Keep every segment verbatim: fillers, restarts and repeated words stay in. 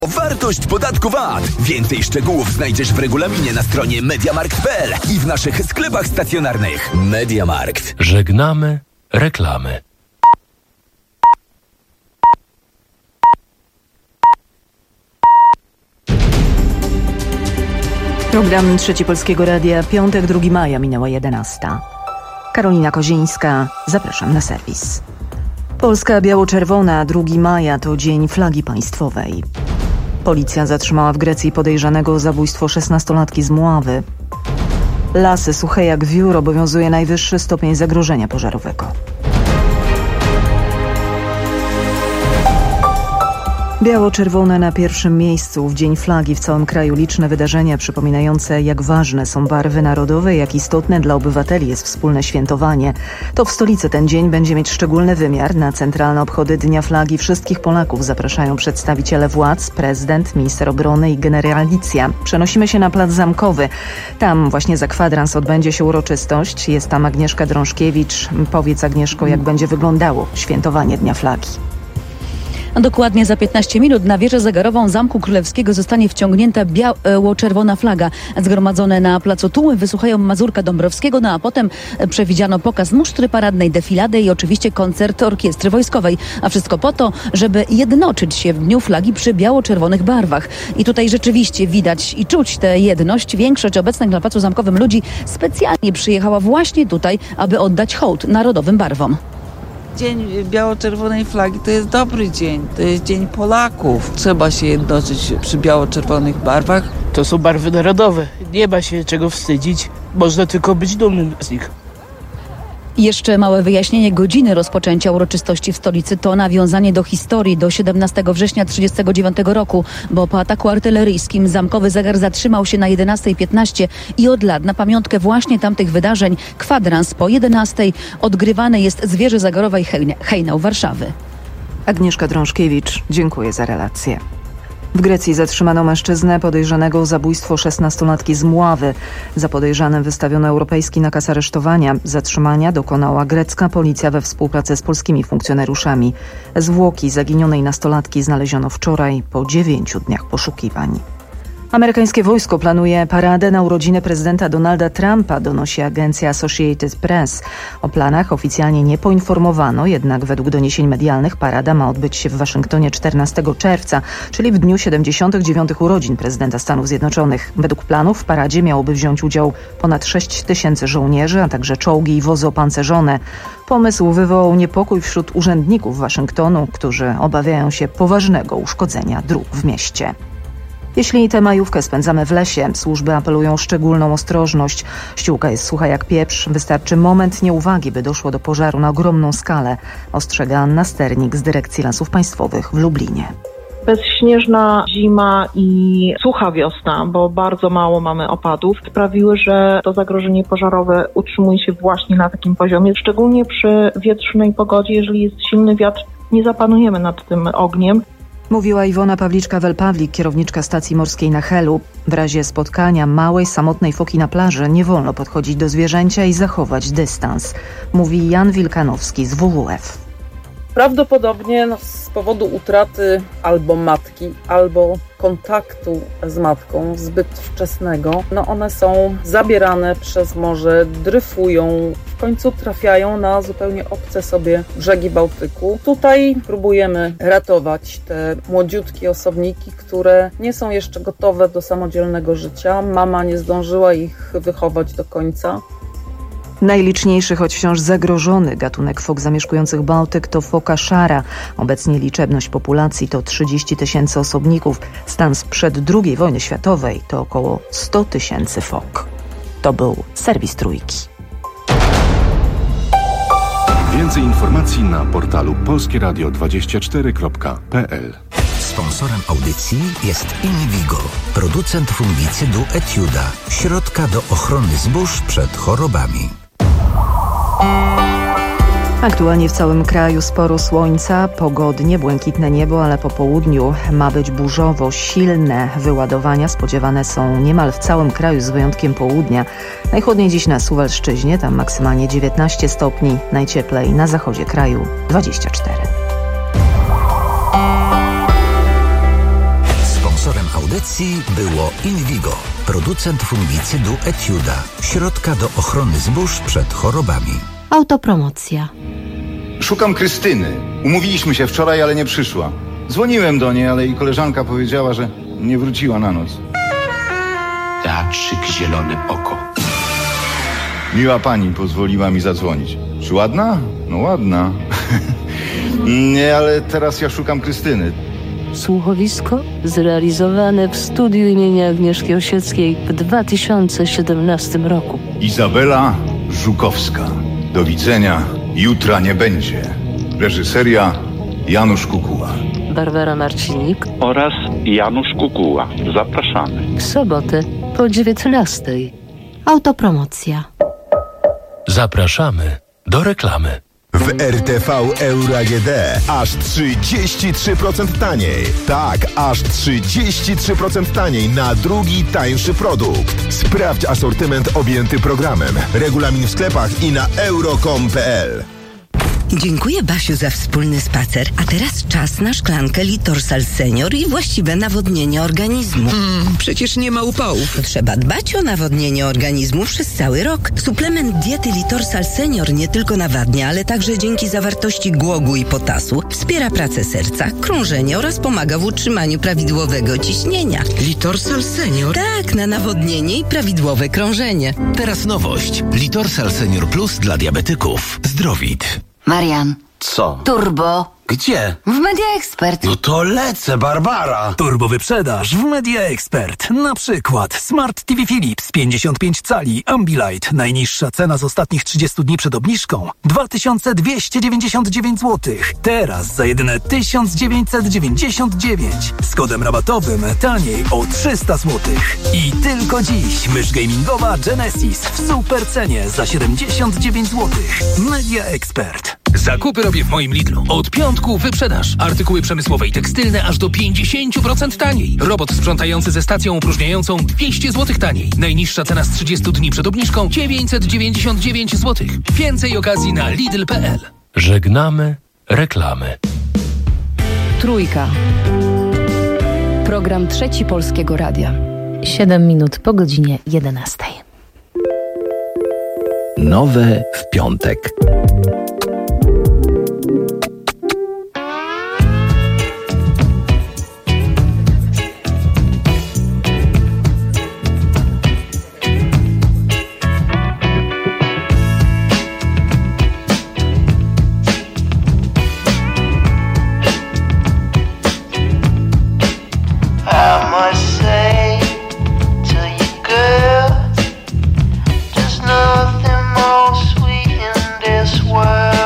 Wartość podatku V A T. Więcej szczegółów znajdziesz w regulaminie na stronie mediamarkt kropka p l i w naszych sklepach stacjonarnych. Mediamarkt. Żegnamy reklamy. Program Trzeci Polskiego Radia, piątek, drugiego maja, minęła jedenasta. Karolina Kozińska, zapraszam na serwis. Polska biało-czerwona, drugiego maja to Dzień Flagi Państwowej. Policja zatrzymała w Grecji podejrzanego o zabójstwo szesnastolatki z Mławy. Lasy suche jak wiór, obowiązuje najwyższy stopień zagrożenia pożarowego. Biało-czerwone na pierwszym miejscu. W Dzień Flagi w całym kraju liczne wydarzenia przypominające, jak ważne są barwy narodowe, jak istotne dla obywateli jest wspólne świętowanie. To w stolicy ten dzień będzie mieć szczególny wymiar. Na centralne obchody Dnia Flagi wszystkich Polaków zapraszają przedstawiciele władz, prezydent, minister obrony i generalicja. Przenosimy się na Plac Zamkowy. Tam właśnie za kwadrans odbędzie się uroczystość. Jest tam Agnieszka Drążkiewicz. Powiedz, Agnieszko, jak będzie wyglądało świętowanie Dnia Flagi. Dokładnie za piętnaście minut na wieżę zegarową Zamku Królewskiego zostanie wciągnięta biało-czerwona flaga. Zgromadzone na placu tłumy wysłuchają Mazurka Dąbrowskiego, no a potem przewidziano pokaz musztry paradnej, defilady i oczywiście koncert orkiestry wojskowej. A wszystko po to, żeby jednoczyć się w Dniu Flagi przy biało-czerwonych barwach. I tutaj rzeczywiście widać i czuć tę jedność. Większość obecnych na placu Zamkowym ludzi specjalnie przyjechała właśnie tutaj, aby oddać hołd narodowym barwom. Dzień biało-czerwonej flagi to jest dobry dzień, to jest dzień Polaków. Trzeba się jednoczyć przy biało-czerwonych barwach. To są barwy narodowe, nie ma się czego wstydzić, można tylko być dumnym z nich. Jeszcze małe wyjaśnienie godziny rozpoczęcia uroczystości w stolicy to nawiązanie do historii do siedemnastego września tysiąc dziewięćset trzydziestego dziewiątego roku, bo po ataku artyleryjskim zamkowy zegar zatrzymał się na jedenasta piętnaście i od lat na pamiątkę właśnie tamtych wydarzeń kwadrans po jedenastej odgrywany jest z wieży zegarowej Hejnał Warszawy. Agnieszka Drążkiewicz, dziękuję za relację. W Grecji zatrzymano mężczyznę podejrzanego o zabójstwo szesnastolatki z Mławy. Za podejrzanym wystawiono europejski nakaz aresztowania. Zatrzymania dokonała grecka policja we współpracy z polskimi funkcjonariuszami. Zwłoki zaginionej nastolatki znaleziono wczoraj po dziewięciu dniach poszukiwań. Amerykańskie wojsko planuje paradę na urodziny prezydenta Donalda Trumpa, donosi agencja Associated Press. O planach oficjalnie nie poinformowano, jednak według doniesień medialnych parada ma odbyć się w Waszyngtonie czternastego czerwca, czyli w dniu siedemdziesiątych dziewiątych urodzin prezydenta Stanów Zjednoczonych. Według planów w paradzie miałoby wziąć udział ponad sześć tysięcy żołnierzy, a także czołgi i wozy opancerzone. Pomysł wywołał niepokój wśród urzędników Waszyngtonu, którzy obawiają się poważnego uszkodzenia dróg w mieście. Jeśli tę majówkę spędzamy w lesie, służby apelują o szczególną ostrożność. Ściółka jest sucha jak pieprz. Wystarczy moment nieuwagi, by doszło do pożaru na ogromną skalę, ostrzega Anna Sternik z Dyrekcji Lasów Państwowych w Lublinie. Bezśnieżna zima i sucha wiosna, bo bardzo mało mamy opadów, sprawiły, że to zagrożenie pożarowe utrzymuje się właśnie na takim poziomie. Szczególnie przy wietrznej pogodzie, jeżeli jest silny wiatr, nie zapanujemy nad tym ogniem. Mówiła Iwona Pawliczka-Welpawlik, kierowniczka stacji morskiej na Helu. W razie spotkania małej, samotnej foki na plaży nie wolno podchodzić do zwierzęcia i zachować dystans, mówi Jan Wilkanowski z W W F. Prawdopodobnie z powodu utraty albo matki, albo kontaktu z matką zbyt wczesnego, no one są zabierane przez morze, dryfują, w końcu trafiają na zupełnie obce sobie brzegi Bałtyku. Tutaj próbujemy ratować te młodziutkie osobniki, które nie są jeszcze gotowe do samodzielnego życia. Mama nie zdążyła ich wychować do końca. Najliczniejszy, choć wciąż zagrożony gatunek fok zamieszkujących Bałtyk to foka szara. Obecnie liczebność populacji to trzydzieści tysięcy osobników. Stan sprzed drugiej wojny światowej to około sto tysięcy fok. To był serwis Trójki. Więcej informacji na portalu polskie radio dwadzieścia cztery kropka p l. Sponsorem audycji jest Invigo, producent fungicydu Etiuda, środka do ochrony zbóż przed chorobami. Aktualnie w całym kraju sporo słońca, pogodnie, błękitne niebo, ale po południu ma być burzowo. Silne wyładowania spodziewane są niemal w całym kraju z wyjątkiem południa. Najchłodniej dziś na Suwalszczyźnie, tam maksymalnie dziewiętnaście stopni, najcieplej na zachodzie kraju dwadzieścia cztery. audycji było Invigo, producent fungicydu Etiuda, środka do ochrony zbóż przed chorobami. Autopromocja. Szukam Krystyny. Umówiliśmy się wczoraj, ale nie przyszła. Dzwoniłem do niej, ale jej koleżanka powiedziała, że nie wróciła na noc. Teatrzyk Zielone Oko. Miła pani pozwoliła mi zadzwonić. Czy ładna? No ładna. Nie, ale teraz ja szukam Krystyny. Słuchowisko zrealizowane w studiu imienia Agnieszki Osieckiej w dwa tysiące siedemnastym roku. Izabela Żukowska. Do widzenia. Jutra nie będzie. Reżyseria Janusz Kukuła. Barbara Marcinik Oraz Janusz Kukuła. Zapraszamy. w sobotę po dziewiętnastej. Autopromocja. Zapraszamy do reklamy. W R T V Euro A G D aż trzydzieści trzy procent taniej. Tak, aż trzydzieści trzy procent taniej na drugi tańszy produkt. Sprawdź asortyment objęty programem. Regulamin w sklepach i na euro kropka com kropka p l. Dziękuję, Basiu, za wspólny spacer. A teraz czas na szklankę Litorsal Senior i właściwe nawodnienie organizmu. Mm, przecież nie ma upałów. Trzeba dbać o nawodnienie organizmu przez cały rok. Suplement diety Litorsal Senior nie tylko nawadnia, ale także dzięki zawartości głogu i potasu wspiera pracę serca, krążenie oraz pomaga w utrzymaniu prawidłowego ciśnienia. Litorsal Senior? Tak, na nawodnienie i prawidłowe krążenie. Teraz nowość. Litorsal Senior Plus dla diabetyków. Zdrowit. Marian. Co? Turbo. Gdzie? W Media Expert. No to lecę, Barbara. Turbo wyprzedaż w Media Expert. Na przykład Smart T V Philips pięćdziesiąt pięć cali Ambilight. Najniższa cena z ostatnich trzydziestu dni przed obniżką dwa tysiące dwieście dziewięćdziesiąt dziewięć złotych. Teraz za jedyne tysiąc dziewięćset dziewięćdziesiąt dziewięć. Z kodem rabatowym taniej o trzysta złotych. I tylko dziś mysz gamingowa Genesis w super cenie za siedemdziesiąt dziewięć złotych. Media Expert. Zakupy robię w moim Lidlu. Od piątku wyprzedaż. Artykuły przemysłowe i tekstylne aż do pięćdziesiąt procent taniej. Robot sprzątający ze stacją opróżniającą dwieście złotych taniej. Najniższa cena z trzydziestu dni przed obniżką dziewięćset dziewięćdziesiąt dziewięć złotych. Więcej okazji na lidl kropka p l. Żegnamy reklamy. Trójka. Program Trzeci Polskiego Radia. Siedem minut po godzinie jedenastej. Nowe w piątek. Nothing more sweet in this world.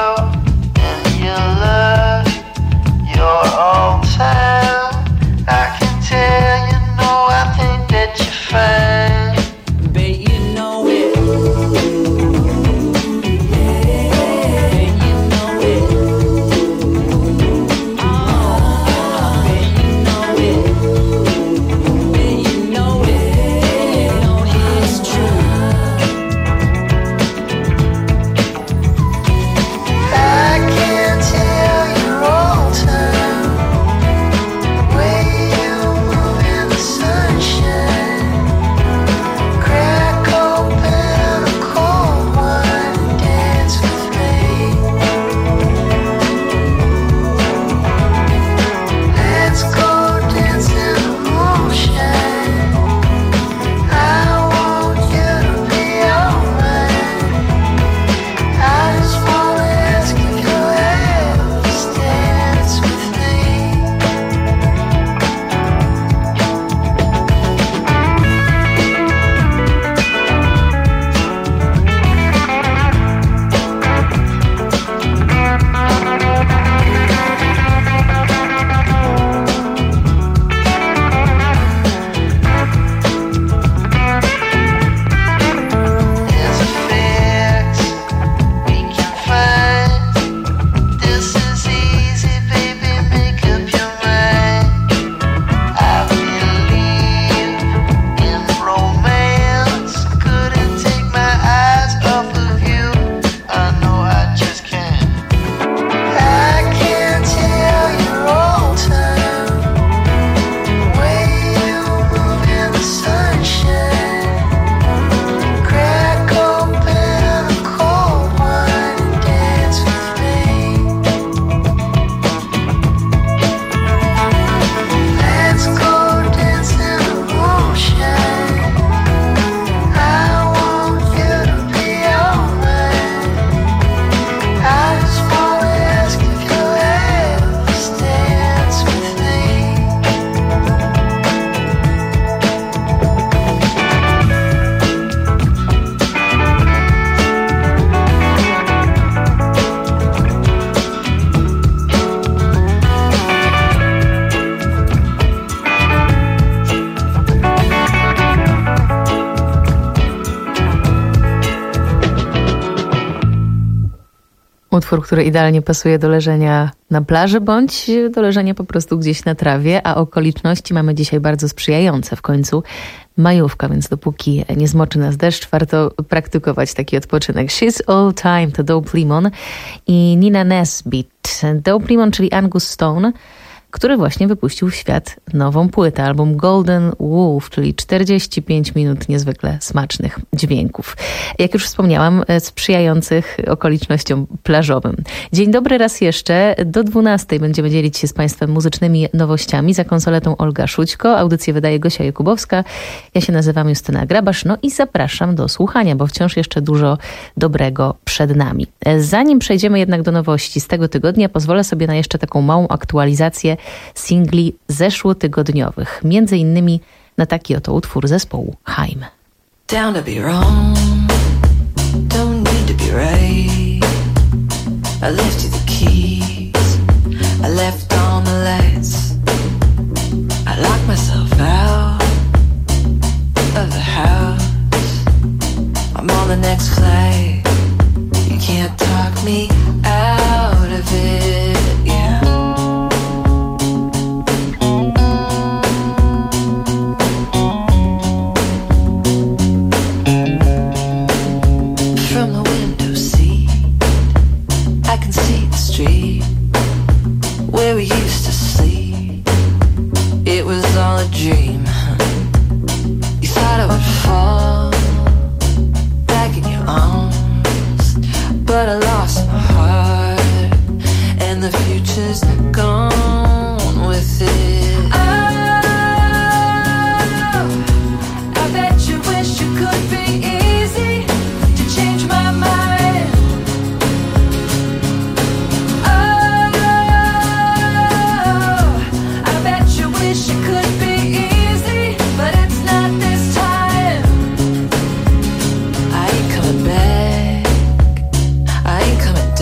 Utwór, który idealnie pasuje do leżenia na plaży bądź do leżenia po prostu gdzieś na trawie, a okoliczności mamy dzisiaj bardzo sprzyjające. W końcu majówka, więc dopóki nie zmoczy nas deszcz, warto praktykować taki odpoczynek. She's All Time to Dope Limon i Nina Nesbitt. Dope Limon, czyli Angus Stone, który właśnie wypuścił w świat nową płytę, album Golden Wolf, czyli czterdzieści pięć minut niezwykle smacznych dźwięków. Jak już wspomniałam, sprzyjających okolicznościom plażowym. Dzień dobry raz jeszcze. Do dwunastej będziemy dzielić się z Państwem muzycznymi nowościami. Za konsoletą Olga Szućko, audycję wydaje Gosia Jakubowska. Ja się nazywam Justyna Grabasz, no i zapraszam do słuchania, bo wciąż jeszcze dużo dobrego przed nami. Zanim przejdziemy jednak do nowości z tego tygodnia, pozwolę sobie na jeszcze taką małą aktualizację singli zeszłotygodniowych. Między innymi na taki oto utwór zespołu Haim. Down to be wrong, don't need to be right. I left you the keys, I left on the lights. I locked myself out of the house. I'm on the next flight. You can't talk me out of it, yeah. From the window seat, I can see the street where we used to sleep. It was all a dream. You thought I would fall back in your arms, but I lost my heart, and the future's gone with it. Oh, I bet you wish you could be easy to change my mind. Oh, I bet you wish it could be easy, but it's not this time. I ain't coming back, I ain't coming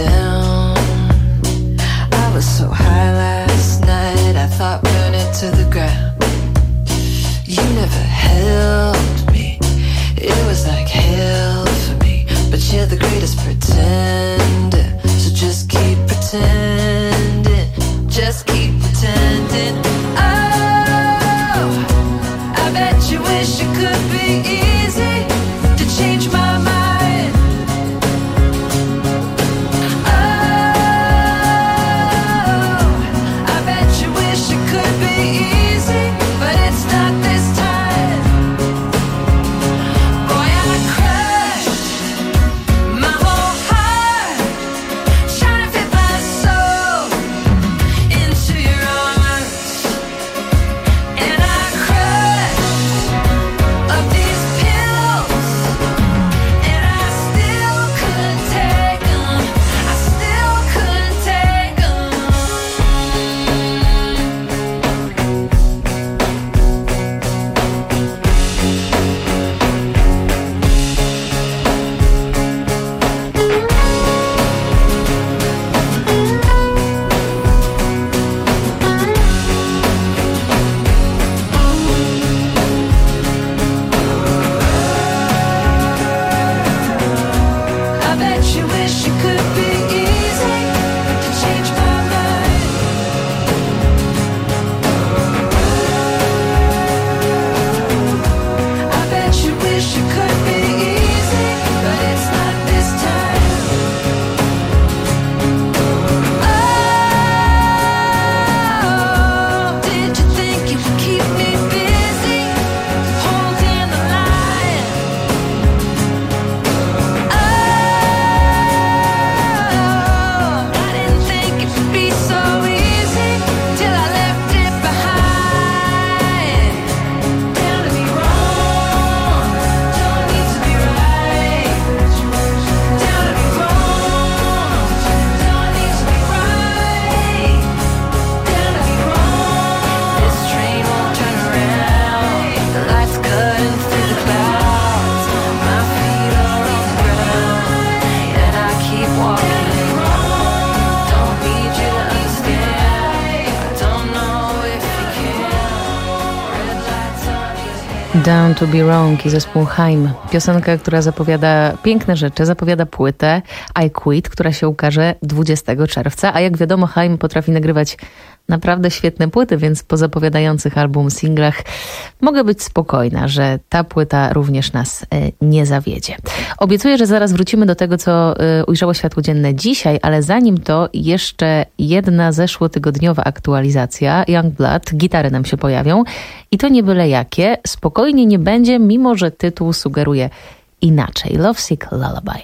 Down to be wrong i zespół Haim. Piosenka, która zapowiada piękne rzeczy, zapowiada płytę I Quit, która się ukaże dwudziestego czerwca, a jak wiadomo Haim potrafi nagrywać naprawdę świetne płyty, więc po zapowiadających album singlach mogę być spokojna, że ta płyta również nas y, nie zawiedzie. Obiecuję, że zaraz wrócimy do tego, co y, ujrzało światło dzienne dzisiaj, ale zanim to jeszcze jedna zeszłotygodniowa aktualizacja. Youngblood, gitary nam się pojawią i to nie byle jakie. Spokojnie nie będzie, mimo że tytuł sugeruje inaczej. Lovesick Lullaby.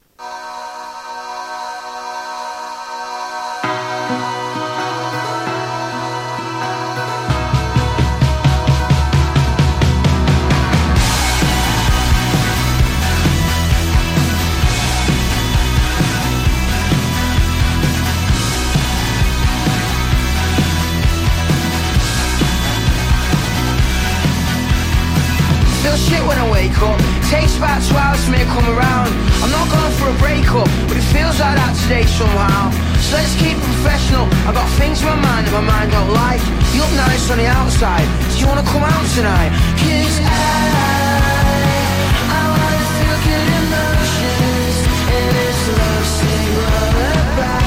Shit when I wake up, takes about two hours for me to come around. I'm not going for a breakup, but it feels like that today somehow. So let's keep it professional. I've got things in my mind that my mind don't like. You look nice on the outside, do you wanna come out tonight? 'Cause I, I wanna feel good emotions in this lovesick lullaby.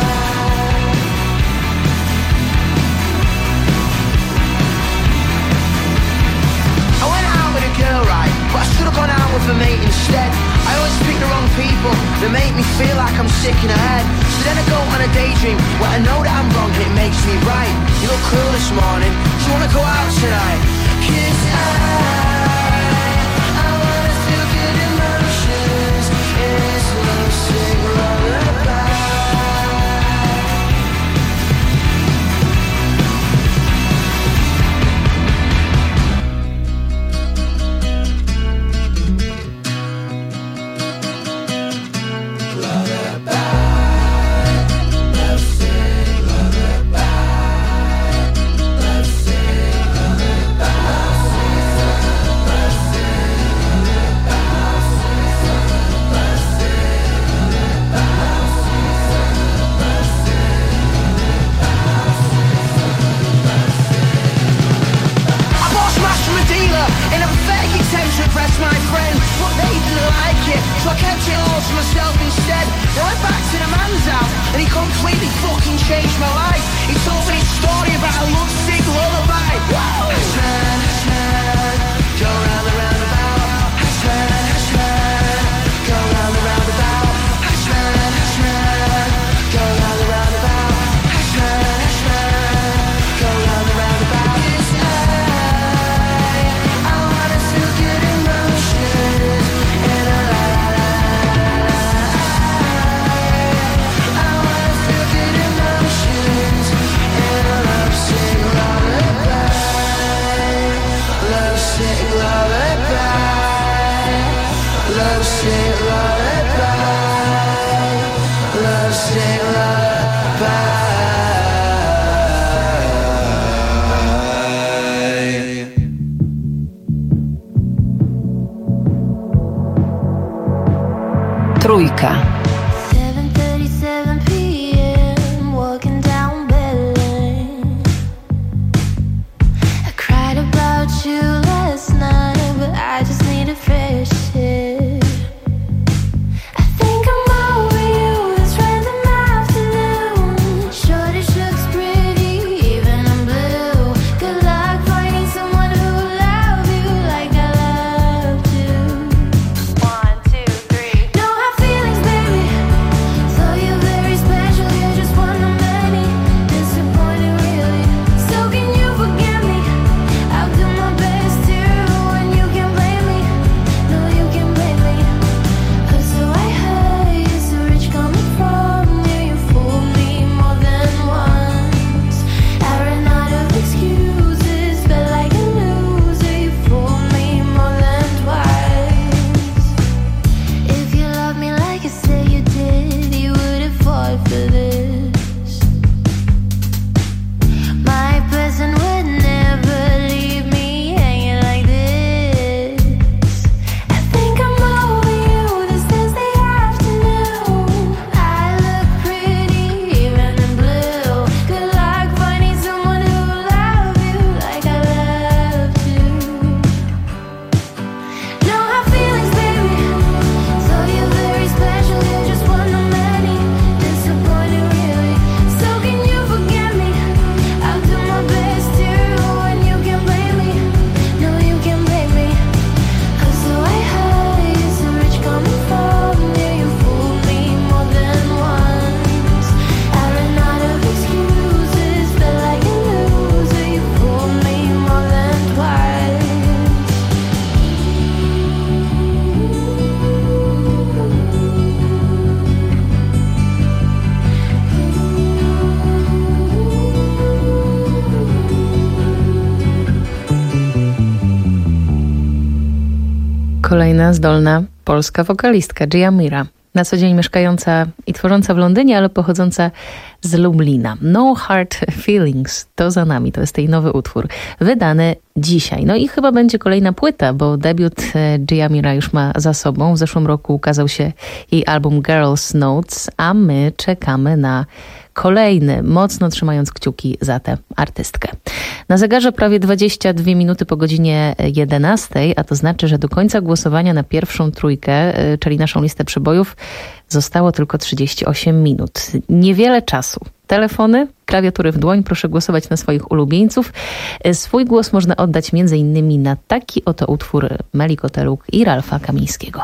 I went out with a girl, right, but I should've gone out with a mate instead. I always pick the wrong people that make me feel like I'm sick in the head. So then I go on a daydream where I know that I'm wrong and it makes me right. You look cool this morning, do you wanna go out tonight? 'Cause I, I wanna feel good emotions in this lovesick lullaby. So I kept it all to myself instead. I went back to the man's house and he completely fucking changed my life. He told me a story about a lovesick lullaby. Hashtag, hashtag, go round the roundabout. Hashtag, hashtag, go round the roundabout. Hashtag, hashtag, go round the roundabout. Hashtag, hashtag, go round the roundabout. 'Cause I, I wanna feel good emotions in a Trójka. One, two, three. No hard feelings, baby. Kolejna zdolna polska wokalistka, Gia Mira. Na co dzień mieszkająca i tworząca w Londynie, ale pochodząca z Lublina. No Hard Feelings to za nami, to jest jej nowy utwór, wydany dzisiaj. No i chyba będzie kolejna płyta, bo debiut Gia Mira już ma za sobą. W zeszłym roku ukazał się jej album Girls Notes, a my czekamy na kolejny, mocno trzymając kciuki za tę artystkę. Na zegarze prawie dwadzieścia dwie minuty po godzinie jedenastej, a to znaczy, że do końca głosowania na pierwszą trójkę, czyli naszą listę przebojów, zostało tylko trzydzieści osiem minut. Niewiele czasu. Telefony, klawiatury w dłoń, proszę głosować na swoich ulubieńców. Swój głos można oddać między innymi na taki oto utwór Meli Koteluk i Ralfa Kamińskiego.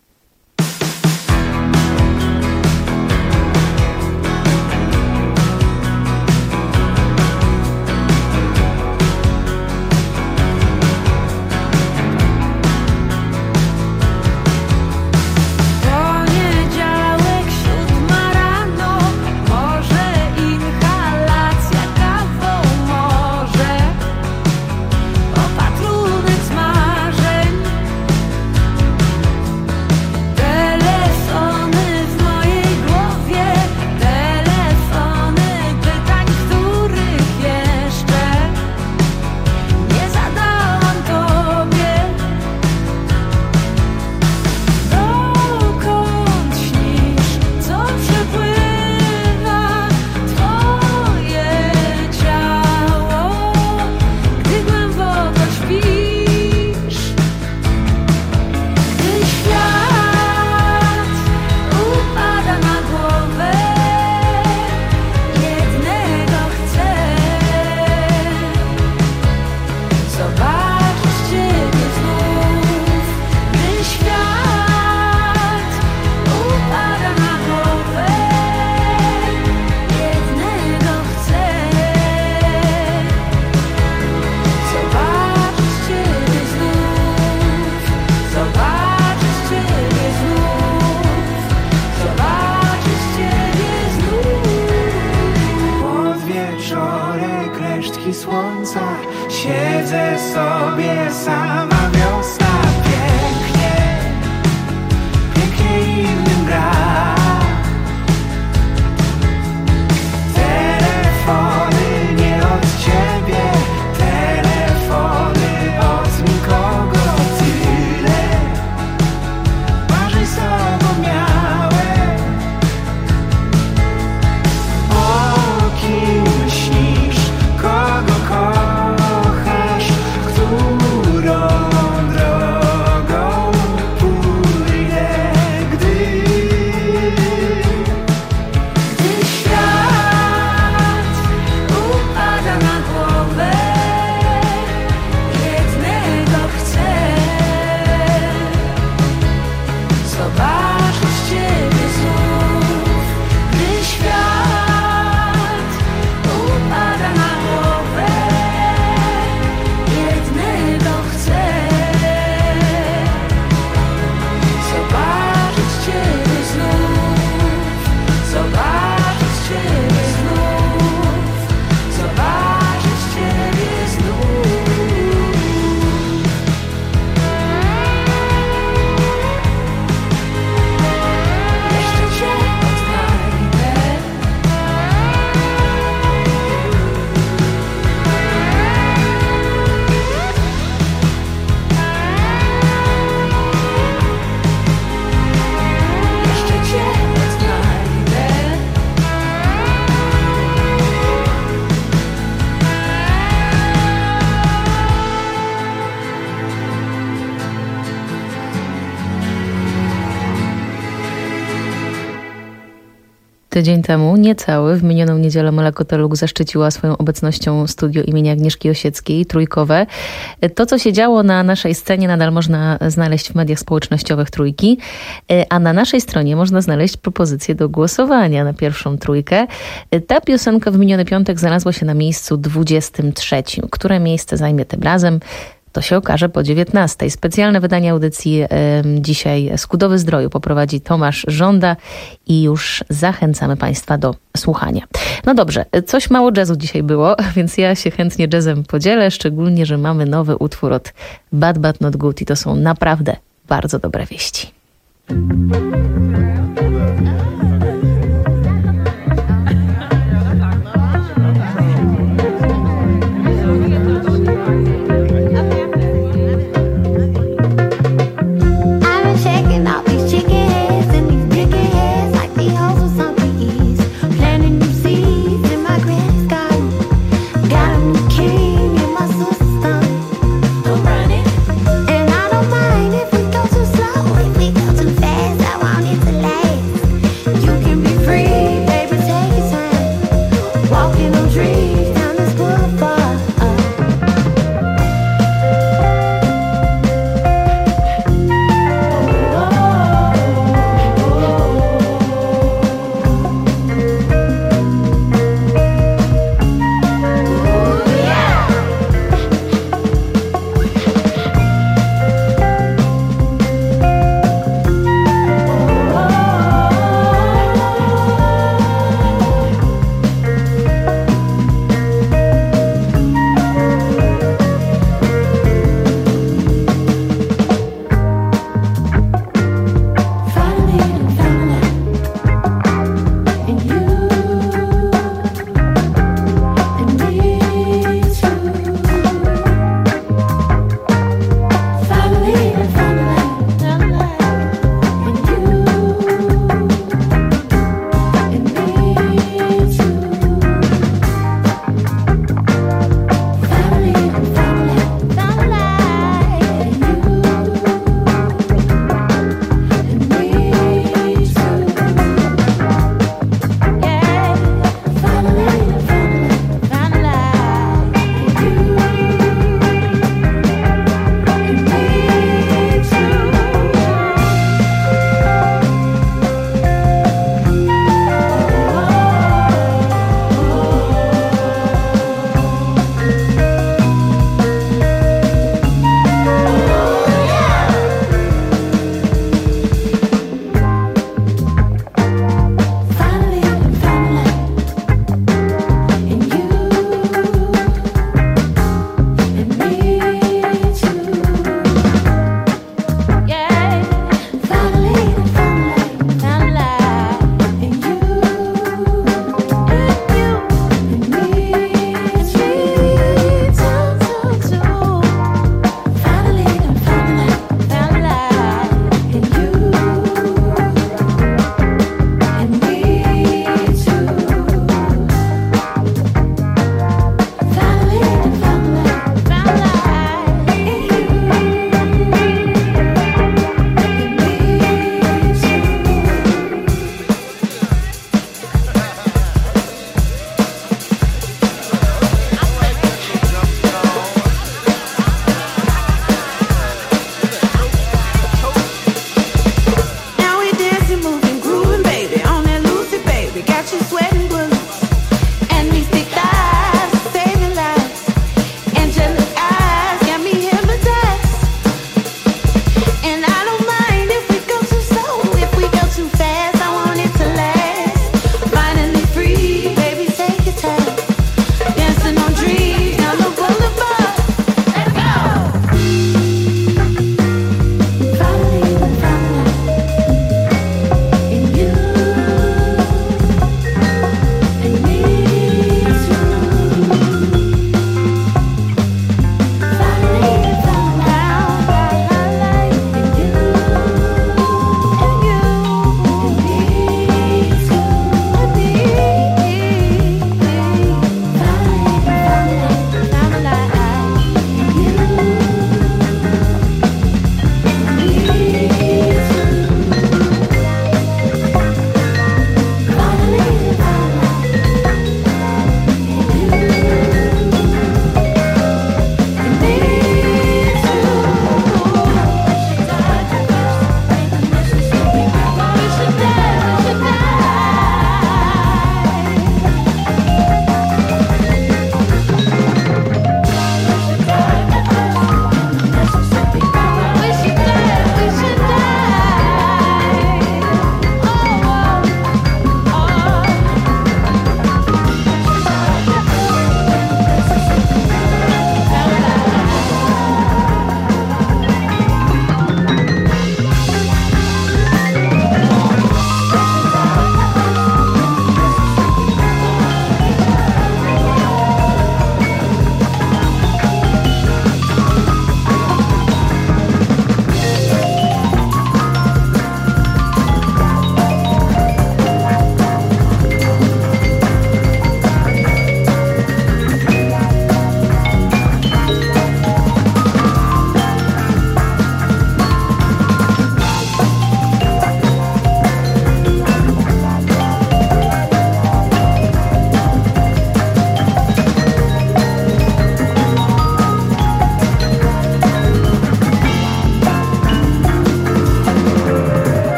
Tydzień temu, niecały, w minioną niedzielę Mela Koteluk zaszczyciła swoją obecnością studio imienia Agnieszki Osieckiej, Trójkowe. To, co się działo na naszej scenie, nadal można znaleźć w mediach społecznościowych Trójki, a na naszej stronie można znaleźć propozycję do głosowania na pierwszą trójkę. Ta piosenka w miniony piątek znalazła się na miejscu dwudziestym trzecim. Które miejsce zajmie tym razem? To się okaże po dziewiętnastej. Specjalne wydanie audycji y, dzisiaj Skudowy Zdroju poprowadzi Tomasz Żąda i już zachęcamy Państwa do słuchania. No dobrze, coś mało jazzu dzisiaj było, więc ja się chętnie jazzem podzielę, szczególnie, że mamy nowy utwór od Bad But Not Good i to są naprawdę bardzo dobre wieści. And I don't mind if we go too slow, if we go too fast, I want it to last.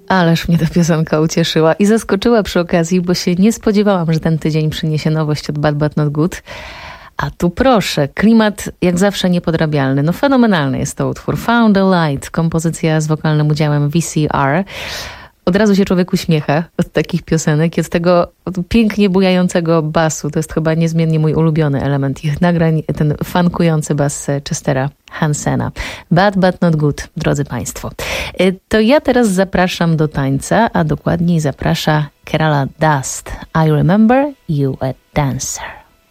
Ależ mnie ta piosenka ucieszyła i zaskoczyła przy okazji, bo się nie spodziewałam, że ten tydzień przyniesie nowość od Bad But Not Good. A tu proszę, klimat jak zawsze niepodrabialny. No fenomenalny jest to utwór. Found a Light, kompozycja z wokalnym udziałem V C R. Od razu się człowiek uśmiecha od takich piosenek i od tego pięknie bujającego basu. To jest chyba niezmiennie mój ulubiony element ich nagrań, ten funkujący bas Chestera Hansena. Bad But Not Good, drodzy Państwo. To ja teraz zapraszam do tańca, a dokładniej zaprasza Kerala Dust. I Remember You a Dancer.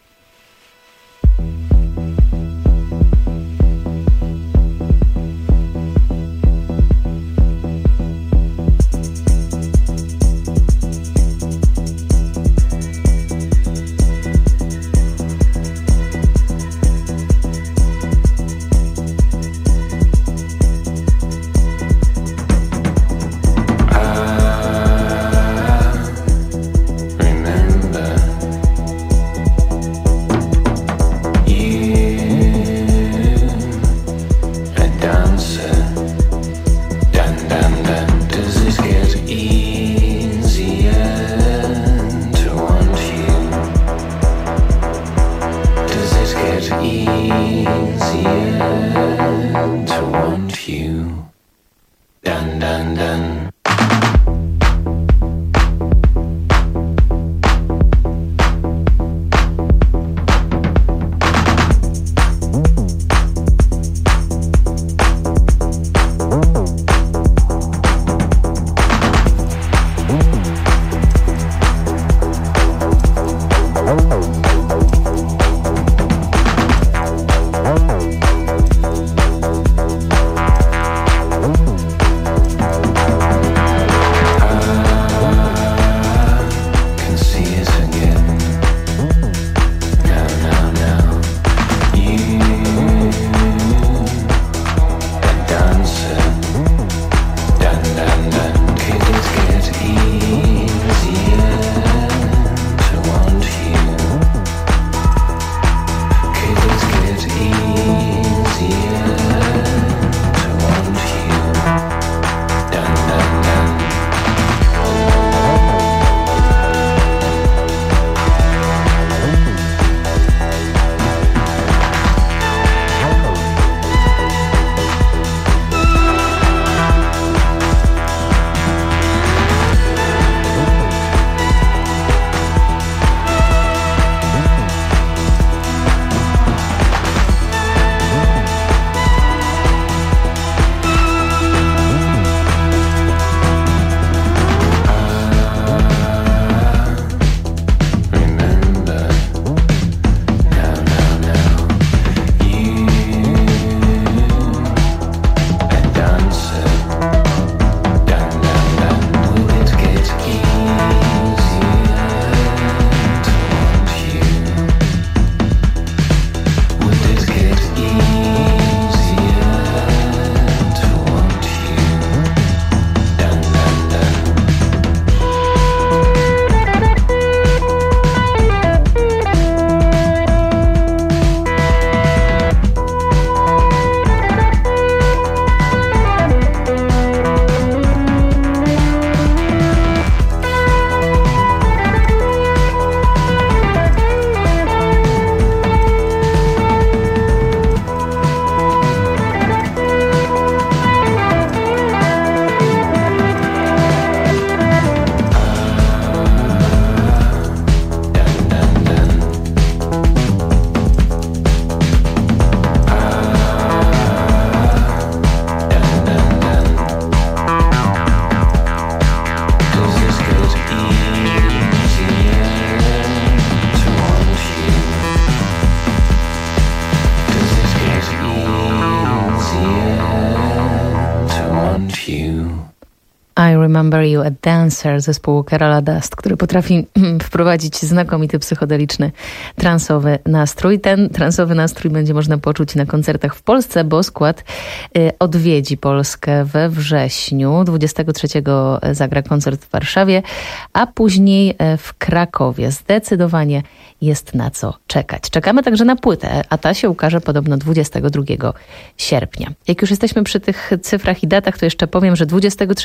I Remember You a Dancer zespołu Kerala Dust, który potrafi wprowadzić znakomity psychodeliczny transowy nastrój. Ten transowy nastrój będzie można poczuć na koncertach w Polsce, bo skład odwiedzi Polskę we wrześniu. dwudziestego trzeciego zagra koncert w Warszawie, a później w Krakowie. Zdecydowanie jest na co czekać. Czekamy także na płytę, a ta się ukaże podobno dwudziestego drugiego sierpnia. Jak już jesteśmy przy tych cyfrach i datach, to jeszcze powiem, że dwudziestego trzeciego maja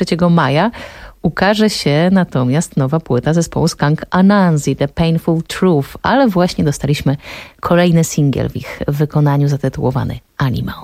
maja ukaże się natomiast nowa płyta zespołu Skunk Anansi, The Painful Truth, ale właśnie dostaliśmy kolejny singiel w ich wykonaniu zatytułowany Animal.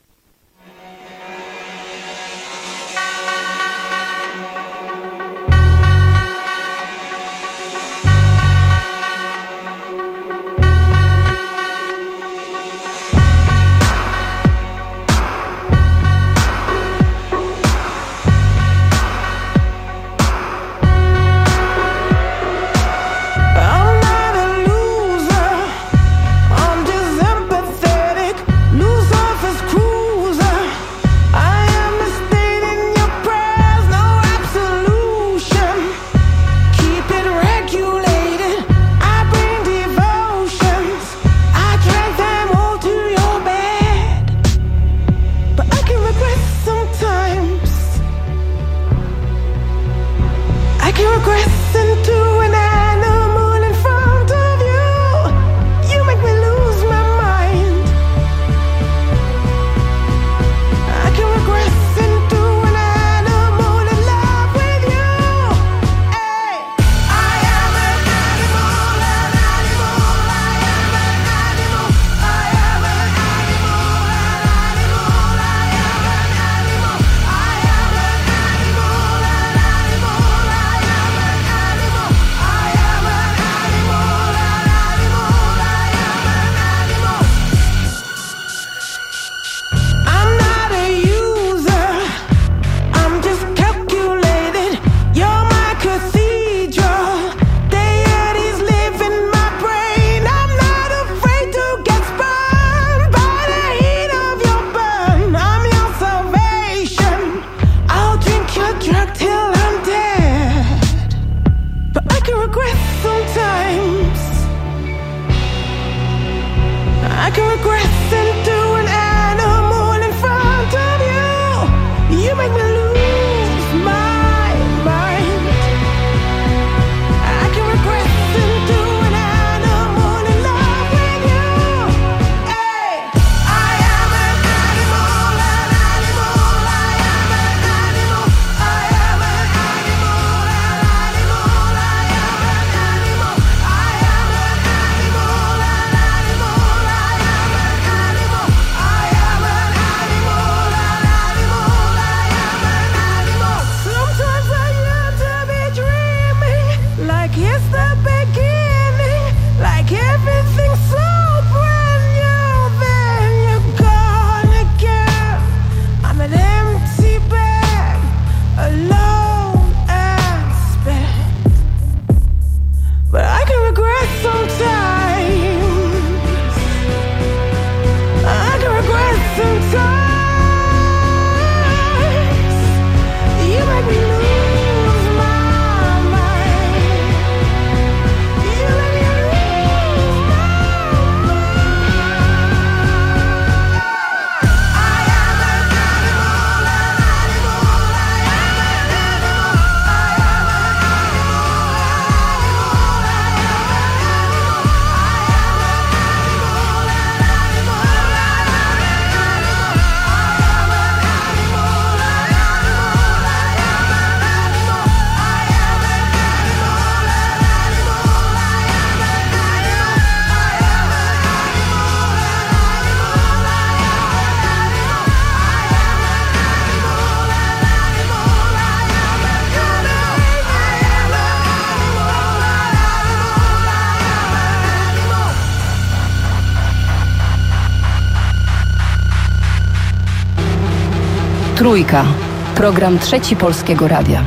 Trójka. Program Trzeci Polskiego Radia.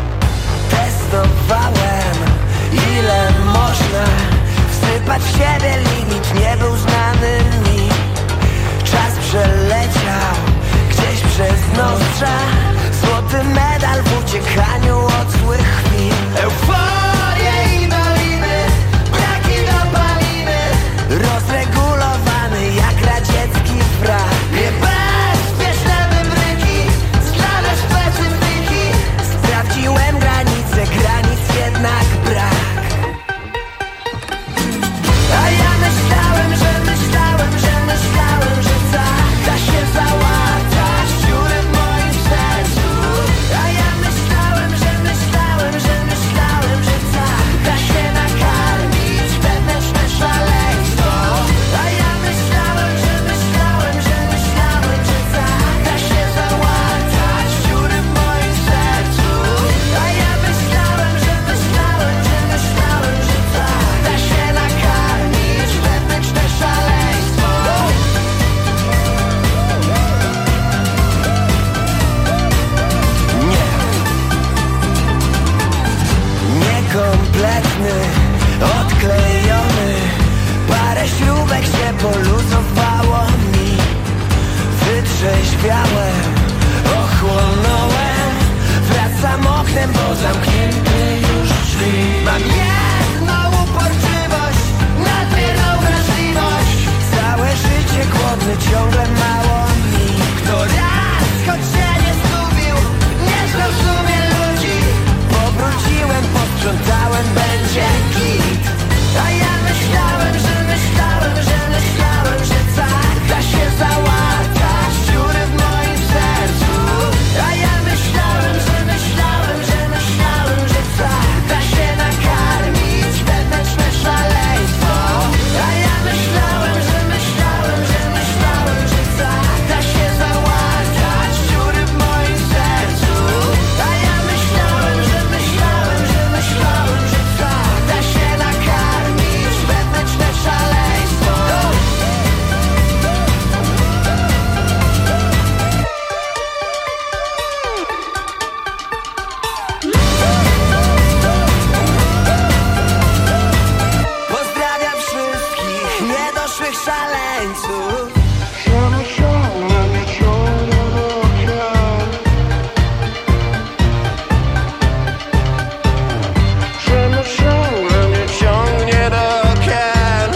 Testowałem, ile można wsypać w siebie, limit nie był znany mi. Czas przeleciał gdzieś przez nozdrza, złoty medal w uciekaniu od złych chwil. Euforię i maliny, braki dopaliny, rozregulowany jak radziecki wrak. Niebezpieczne wybryki, znane specyfiki, sprawdziłem granice, granic jednak brak. A ja myślałem, że myślałem, że myślałem, że tak da się załatać dziurę w moim sercu. A ja myślałem oknem, bo zamknięte już drzwi. Mam jedną uporczywość, nadmierną wrażliwość. Całe życie głodny, ciągle mało mi. Kto raz, choć się nie zgubił, nie zrozumie ludzi. Powróciłem, posprzątałem, będzie git. A ja myślałem, że myślałem, że myślałem, że tak da się załatać dziury w moim sercu. A ja myślałem, że myślałem, że myślałem, że tak da się nakarmić wewnętrzne szaleństwo. A ja myślałem, że myślałem, że myślałem, że tak da się załatać dziury w moim sercu. A ja myślałem, że myślałem, że myślałem, że tak da się nakarmić wewnętrzne szaleństwo. Pozdrawiam wszystkich niedoszłych szaleńców. Czemu ciągle mnie ciągnie do ken?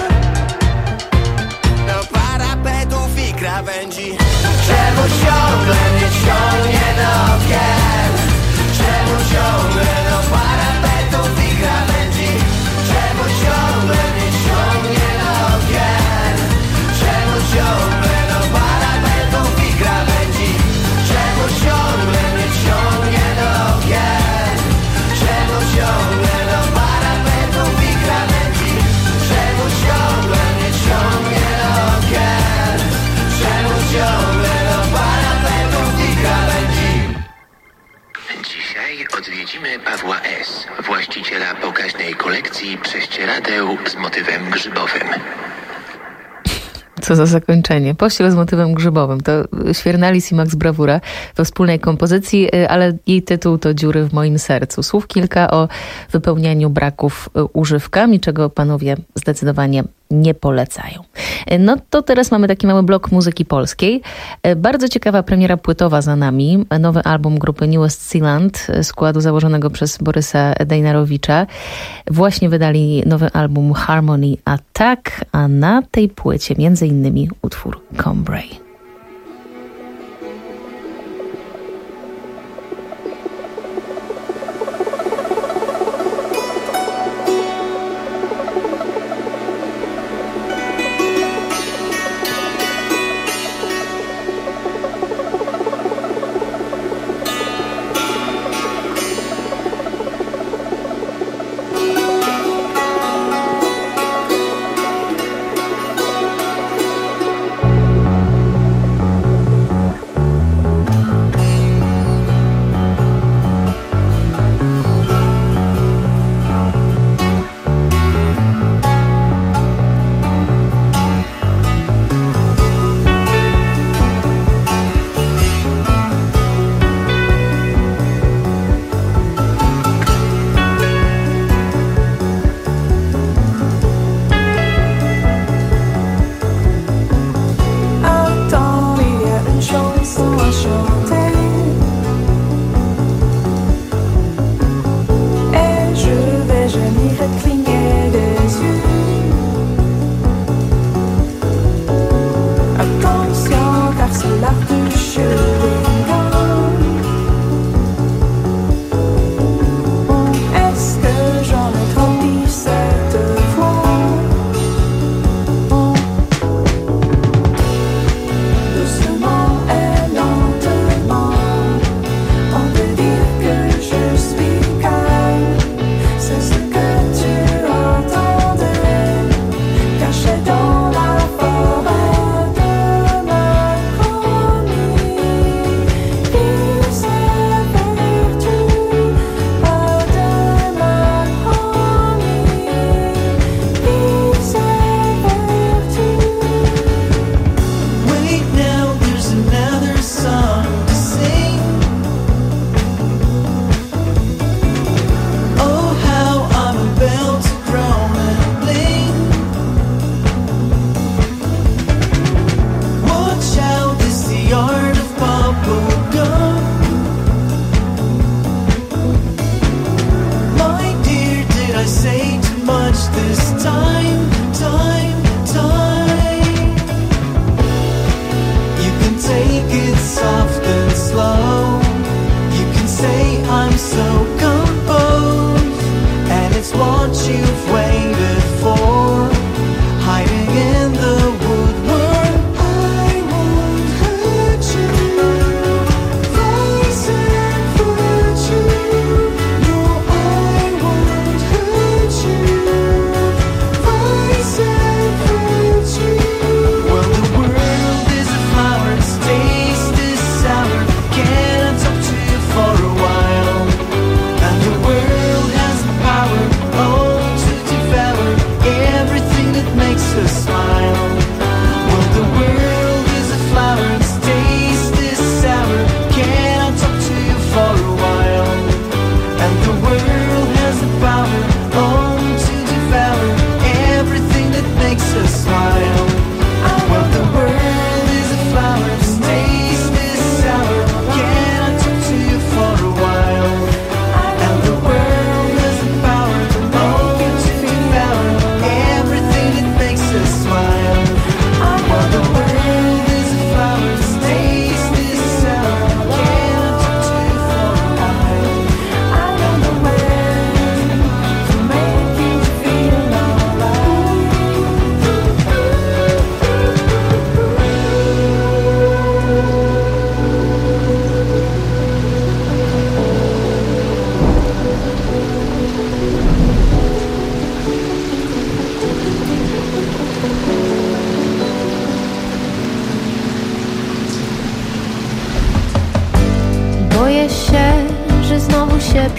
Do parapetów i krawędzi. Czemu ciągle mnie ciągnie do ken? Czemu ciągle do parapetów i krawędzi? Czemu ciągle mnie ciągnie do ken? Czemu ciągle do parapetów i krawędzi? Czemu ciągle mnie ciągnie do ken? Czemu ciągle do parapetów i krawędzi? Czemu ciągle mnie ciągnie do ken? Czemu ciągle do parapetów i krawędzi? Dzisiaj odwiedzimy Pawła S., właściciela pokaźnej kolekcji prześcieradeł z motywem grzybowym. Co za zakończenie. Pościel z motywem grzybowym. To Świernalis i Max Bravura we wspólnej kompozycji, ale jej tytuł to Dziury w moim sercu. Słów kilka o wypełnianiu braków używkami, czego panowie zdecydowanie nie polecają. No to teraz mamy taki mały blok muzyki polskiej. Bardzo ciekawa premiera płytowa za nami. Nowy album grupy Newest Sealand, składu założonego przez Borysa Dejnarowicza. Właśnie wydali nowy album Harmony Attack, a na tej płycie między innymi utwór Combray.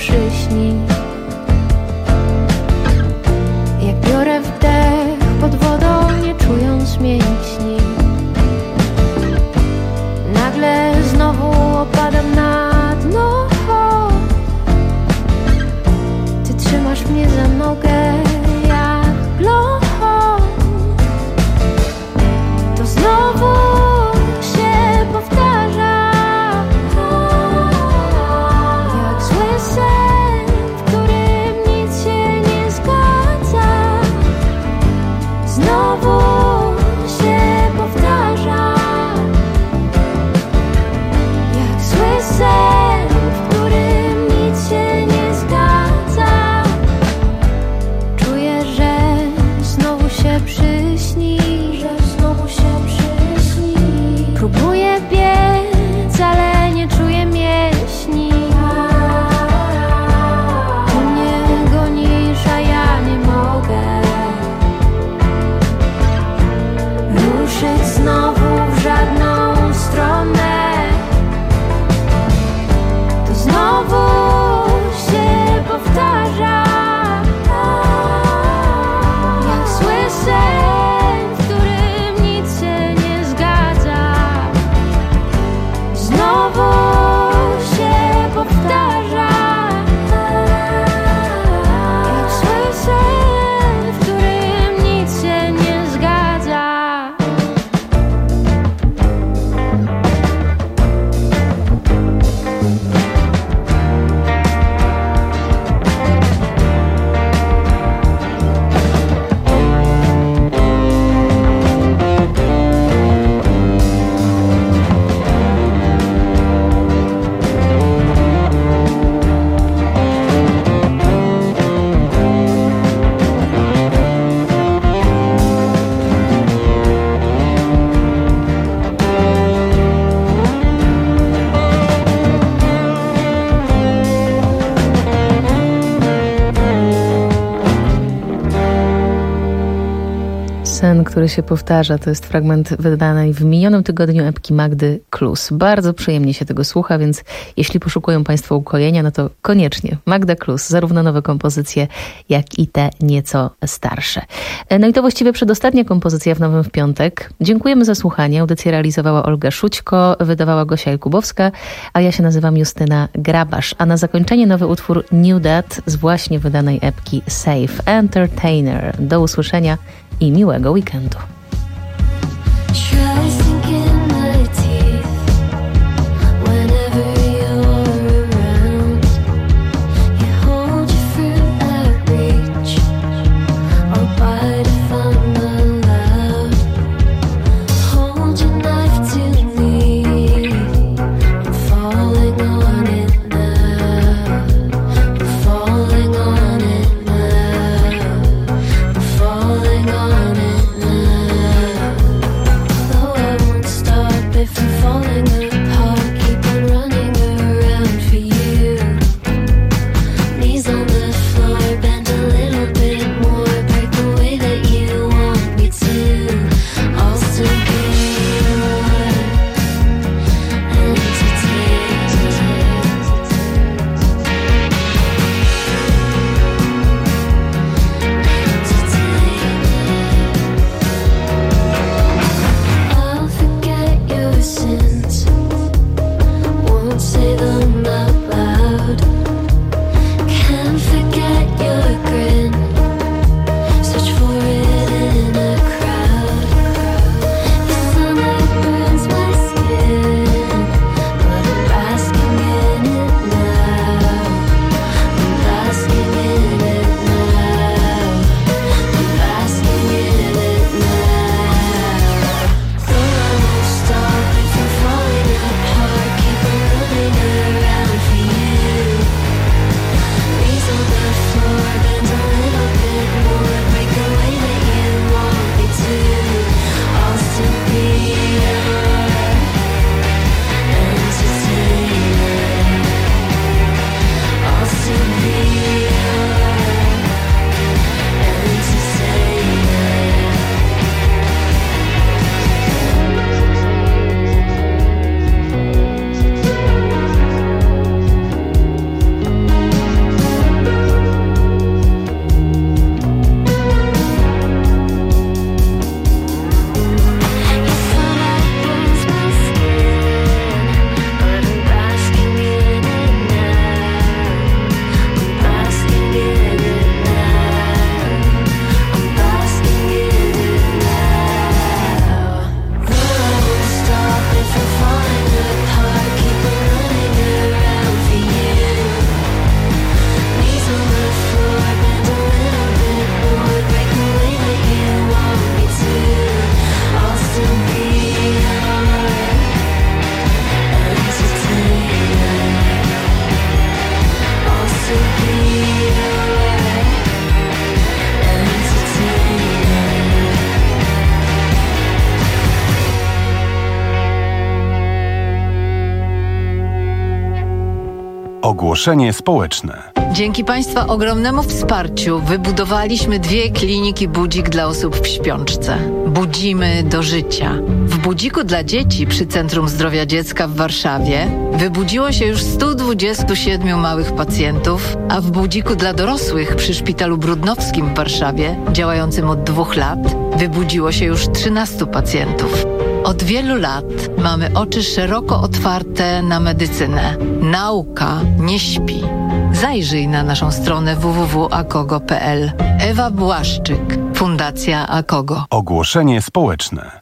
przyśni. Jak biorę wdech pod wodą, nie czując mięśni, nagle znowu opadam na dno. Ty trzymasz mnie za nogę jak glow. To znowu się powtarza, jak zły sen, w którym nic się nie zgadza. Znowu się powtarza, jak zły sen, w którym nic się nie zgadza. Czuję, że znowu się przyśni, że znowu się przyśni. Próbuję biec, ale nie czuję mięśni. Ty mnie gonisz, a ja nie mogę ruszyć znowu w żadną stronę. To znowu się powtarza, jak zły sen, w którym nic się nie zgadza. Znowu się powtarza, jak zły sen, w którym nic się nie zgadza. Sen, który się powtarza, to jest fragment wydanej w minionym tygodniu epki Magdy Klus. Bardzo przyjemnie się tego słucha, więc jeśli poszukują Państwo ukojenia, no to koniecznie Magda Klus, zarówno nowe kompozycje, jak i te nieco starsze. No i to właściwie przedostatnia kompozycja w Nowym w Piątek. Dziękujemy za słuchanie. Audycję realizowała Olga Szućko, wydawała Gosia Jakubowska, a ja się nazywam Justyna Grabasz. A na zakończenie nowy utwór New Dad z właśnie wydanej epki Safe Entertainer. Do usłyszenia i miłego weekendu. Falling on it now. Ogłoszenie społeczne. Dzięki Państwa ogromnemu wsparciu wybudowaliśmy dwie kliniki Budzik dla osób w śpiączce. Budzimy do życia. W Budziku dla dzieci przy Centrum Zdrowia Dziecka w Warszawie wybudziło się już stu dwudziestu siedmiu małych pacjentów, a w Budziku dla dorosłych przy Szpitalu Brudnowskim w Warszawie, działającym od dwóch lat, wybudziło się już trzynastu pacjentów. Od wielu lat mamy oczy szeroko otwarte na medycynę. Nauka nie śpi. Zajrzyj na naszą stronę w w w kropka akogo kropka p l. Ewa Błaszczyk, Fundacja Akogo. Ogłoszenie społeczne.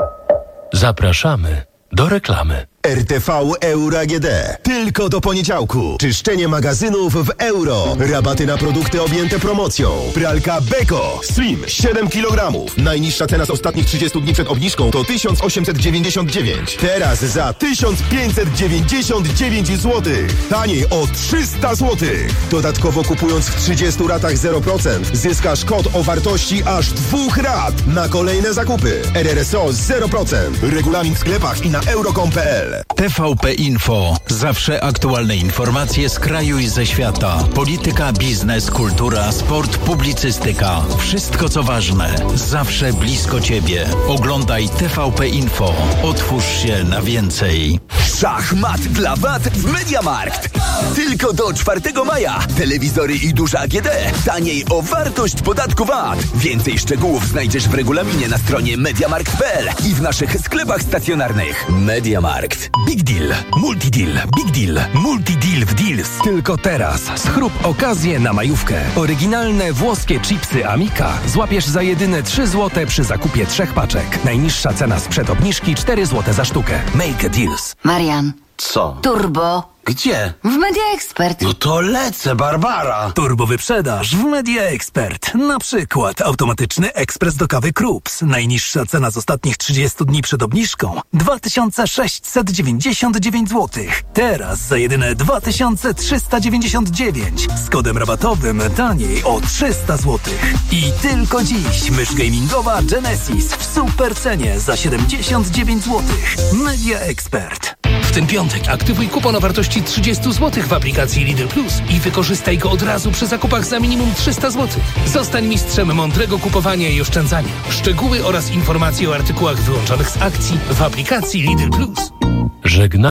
Zapraszamy do reklamy. R T V Euro A G D. Tylko do poniedziałku. Czyszczenie magazynów w euro. Rabaty na produkty objęte promocją. Pralka Beko Slim siedem kilogramów. Najniższa cena z ostatnich trzydziestu dni przed obniżką to tysiąc osiemset dziewięćdziesiąt dziewięć. Teraz za tysiąc pięćset dziewięćdziesiąt dziewięć złotych. Taniej o trzysta złotych. Dodatkowo kupując w trzydziestu ratach zero procent zyskasz kod o wartości aż dwóch rat na kolejne zakupy. R R S O zero procent. Regulamin w sklepach i na euro kropka com kropka p l. T V P Info. Zawsze aktualne informacje z kraju i ze świata. Polityka, biznes, kultura, sport, publicystyka. Wszystko co ważne. Zawsze blisko Ciebie. Oglądaj T V P Info. Otwórz się na więcej. Szachmat dla W A T w MediaMarkt. Tylko do czwartego maja. Telewizory i duże A G D. Taniej o wartość podatku V A T. Więcej szczegółów znajdziesz w regulaminie na stronie mediamarkt kropka p l i w naszych sklepach stacjonarnych. MediaMarkt. Big Deal, Multi Deal, Big Deal, Multi Deal w Deals. Tylko teraz. Schrób okazję na majówkę. Oryginalne włoskie chipsy Amica złapiesz za jedyne trzy złote przy zakupie trzech paczek. Najniższa cena sprzed obniżki cztery złote za sztukę. Make a Deals. Marian. Co? Turbo. Gdzie? W Media Expert. No to lecę, Barbara. Turbo wyprzedaż w Media Expert. Na przykład automatyczny ekspres do kawy Krups. Najniższa cena z ostatnich trzydziestu dni przed obniżką dwa tysiące sześćset dziewięćdziesiąt dziewięć złotych. Teraz za jedyne dwa tysiące trzysta dziewięćdziesiąt dziewięć. Z kodem rabatowym taniej o trzysta złotych. I tylko dziś mysz gamingowa Genesis w super cenie za siedemdziesiąt dziewięć złotych. Media Expert. W ten piątek aktywuj kupon o wartości trzydzieści złotych w aplikacji Lidl Plus i wykorzystaj go od razu przy zakupach za minimum trzysta złotych. Zostań mistrzem mądrego kupowania i oszczędzania. Szczegóły oraz informacje o artykułach wyłączonych z akcji w aplikacji Lidl Plus. Żegna